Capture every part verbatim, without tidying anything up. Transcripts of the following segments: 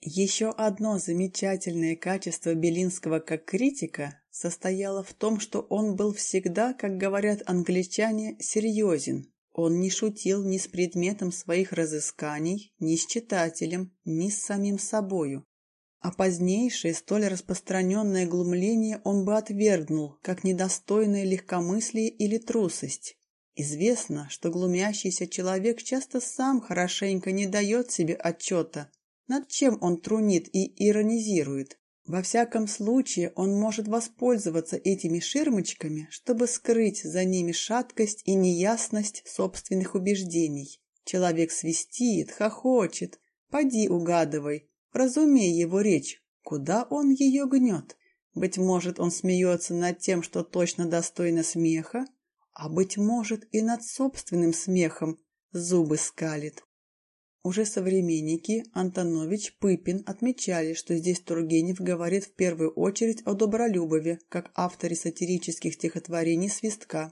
Еще одно замечательное качество Белинского как критика состояло в том, что он был всегда, как говорят англичане, серьезен. Он не шутил ни с предметом своих разысканий, ни с читателем, ни с самим собою. А позднейшее, столь распространенное глумление он бы отвергнул, как недостойное легкомыслие или трусость. Известно, что глумящийся человек часто сам хорошенько не дает себе отчета, над чем он трунит и иронизирует. Во всяком случае, он может воспользоваться этими ширмочками, чтобы скрыть за ними шаткость и неясность собственных убеждений. Человек свистит, хохочет. Поди угадывай, разумей его речь, куда он ее гнет. Быть может, он смеется над тем, что точно достойно смеха, а быть может и над собственным смехом зубы скалит. Уже современники Антонович, Пыпин отмечали, что здесь Тургенев говорит в первую очередь о Добролюбове, как авторе сатирических стихотворений «Свистка».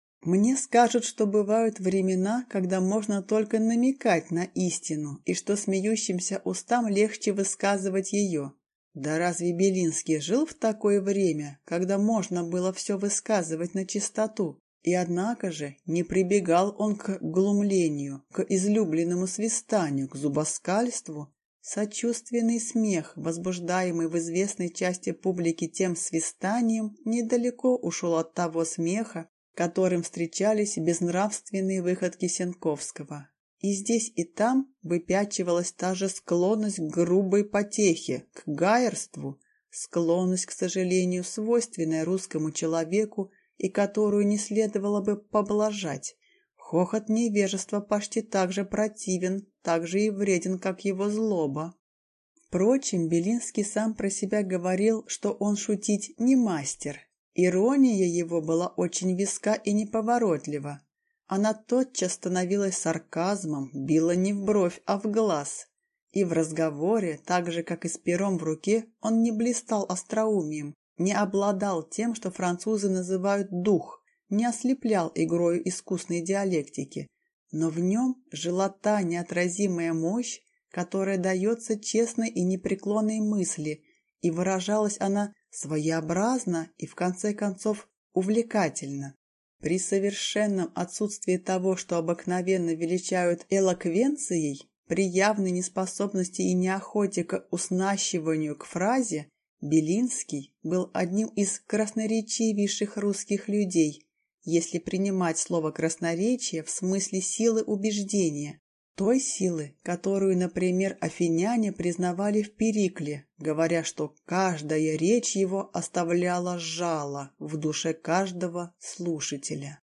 Мне скажут, что бывают времена, когда можно только намекать на истину, и что смеющимся устам легче высказывать ее. Да разве Белинский жил в такое время, когда можно было все высказывать на чистоту? И однако же не прибегал он к глумлению, к излюбленному свистанию, к зубоскальству. Сочувственный смех, возбуждаемый в известной части публики тем свистанием, недалеко ушел от того смеха, которым встречались безнравственные выходки Сенковского. И здесь и там выпячивалась та же склонность к грубой потехе, к гаерству, склонность, к сожалению, свойственная русскому человеку, и которую не следовало бы поблажать. Хохот невежества почти так же противен, так же и вреден, как его злоба. Впрочем, Белинский сам про себя говорил, что он шутить не мастер. Ирония его была очень веска и неповоротлива. Она тотчас становилась сарказмом, била не в бровь, а в глаз. И в разговоре, так же, как и с пером в руке, он не блистал остроумием, не обладал тем, что французы называют дух, не ослеплял игрою искусной диалектики, но в нем жила та неотразимая мощь, которая дается честной и непреклонной мысли, и выражалась она своеобразно и, в конце концов, увлекательно. При совершенном отсутствии того, что обыкновенно величают элоквенцией, при явной неспособности и неохоте к уснащиванию к фразе, Белинский был одним из красноречивейших русских людей, если принимать слово красноречие в смысле силы убеждения, той силы, которую, например, афиняне признавали в Перикле, говоря, что каждая речь его оставляла жало в душе каждого слушателя.